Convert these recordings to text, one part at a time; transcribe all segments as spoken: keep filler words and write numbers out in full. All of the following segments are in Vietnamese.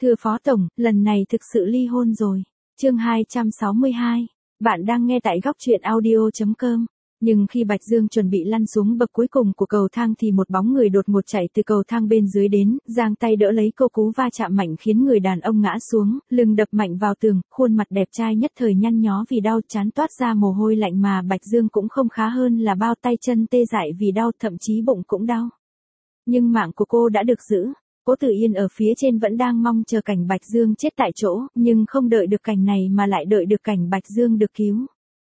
Thưa Phó Tổng, lần này thực sự ly hôn rồi. Chương hai trăm sáu mươi hai. Bạn đang nghe tại góc truyện audio chấm com. Nhưng khi Bạch Dương chuẩn bị lăn xuống bậc cuối cùng của cầu thang thì một bóng người đột ngột chạy từ cầu thang bên dưới đến, giang tay đỡ lấy cô, cú va chạm mạnh khiến người đàn ông ngã xuống, lưng đập mạnh vào tường, khuôn mặt đẹp trai nhất thời nhăn nhó vì đau, trán toát ra mồ hôi lạnh, mà Bạch Dương cũng không khá hơn là bao, tay chân tê dại vì đau, thậm chí bụng cũng đau. Nhưng mạng của cô đã được giữ. Cố Tử Yên ở phía trên vẫn đang mong chờ cảnh Bạch Dương chết tại chỗ, nhưng không đợi được cảnh này mà lại đợi được cảnh Bạch Dương được cứu.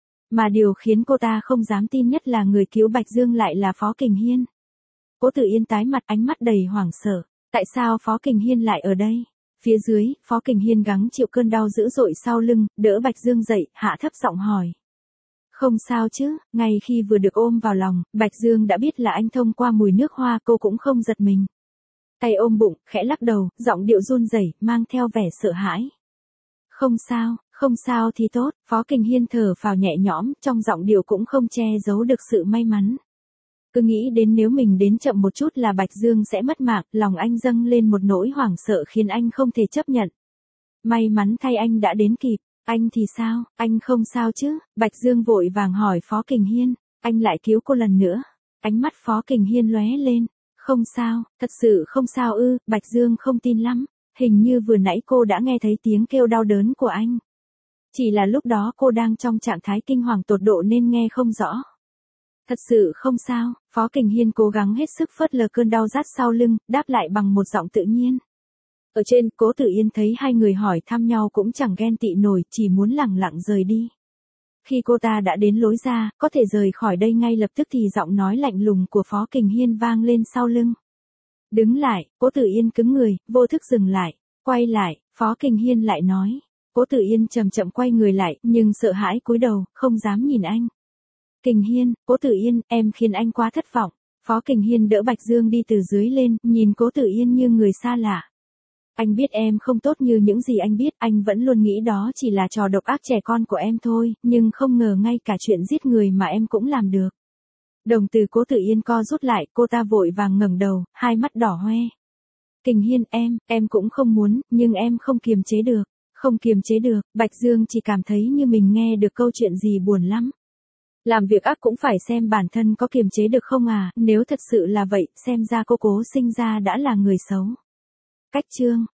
Mà điều khiến cô ta không dám tin nhất là người cứu Bạch Dương lại là Phó Kình Hiên. Cố Tử Yên tái mặt, ánh mắt đầy hoảng sợ. Tại sao Phó Kình Hiên lại ở đây? Phía dưới, Phó Kình Hiên gắng chịu cơn đau dữ dội sau lưng, đỡ Bạch Dương dậy, hạ thấp giọng hỏi. Không sao chứ? Ngay khi vừa được ôm vào lòng, Bạch Dương đã biết là anh thông qua mùi nước hoa, cô cũng không giật mình. Tay ôm bụng, khẽ lắc đầu, giọng điệu run rẩy, mang theo vẻ sợ hãi. Không sao, không sao thì tốt. Phó Kình Hiên thở phào nhẹ nhõm, trong giọng điệu cũng không che giấu được sự may mắn. Cứ nghĩ đến nếu mình đến chậm một chút là Bạch Dương sẽ mất mạng, lòng anh dâng lên một nỗi hoảng sợ khiến anh không thể chấp nhận. May mắn thay anh đã đến kịp. Anh thì sao? Anh không sao chứ? Bạch Dương vội vàng hỏi Phó Kình Hiên. Anh lại cứu cô lần nữa. Ánh mắt Phó Kình Hiên lóe lên. Không sao, thật sự không sao ư? Bạch Dương không tin lắm. Hình như vừa nãy cô đã nghe thấy tiếng kêu đau đớn của anh. Chỉ là lúc đó cô đang trong trạng thái kinh hoàng tột độ nên nghe không rõ. Thật sự không sao. Phó Kình Hiên cố gắng hết sức phớt lờ cơn đau rát sau lưng, đáp lại bằng một giọng tự nhiên. Ở trên, Cố Tử Yên thấy hai người hỏi thăm nhau cũng chẳng ghen tị nổi, chỉ muốn lẳng lặng rời đi. Khi cô ta đã đến lối ra, có thể rời khỏi đây ngay lập tức thì giọng nói lạnh lùng của Phó Kình Hiên vang lên sau lưng. Đứng lại. Cố Tử Yên cứng người, vô thức dừng lại. Quay lại, Phó Kình Hiên lại nói. Cố Tử Yên chậm chậm quay người lại, nhưng sợ hãi cúi đầu, không dám nhìn anh. Kình Hiên, Cố Tử Yên, em khiến anh quá thất vọng. Phó Kình Hiên đỡ Bạch Dương đi từ dưới lên, nhìn Cố Tử Yên như người xa lạ. Anh biết em không tốt như những gì anh biết, anh vẫn luôn nghĩ đó chỉ là trò độc ác trẻ con của em thôi, nhưng không ngờ ngay cả chuyện giết người mà em cũng làm được. Đồng từ Cố Tử Yên co rút lại, cô ta vội vàng ngẩng đầu, hai mắt đỏ hoe. Kình Hiên, em, em cũng không muốn, nhưng em không kiềm chế được. Không kiềm chế được. Bạch Dương chỉ cảm thấy như mình nghe được câu chuyện gì buồn lắm. Làm việc ác cũng phải xem bản thân có kiềm chế được không à, nếu thật sự là vậy, xem ra cô Cố sinh ra đã là người xấu. Cách chương.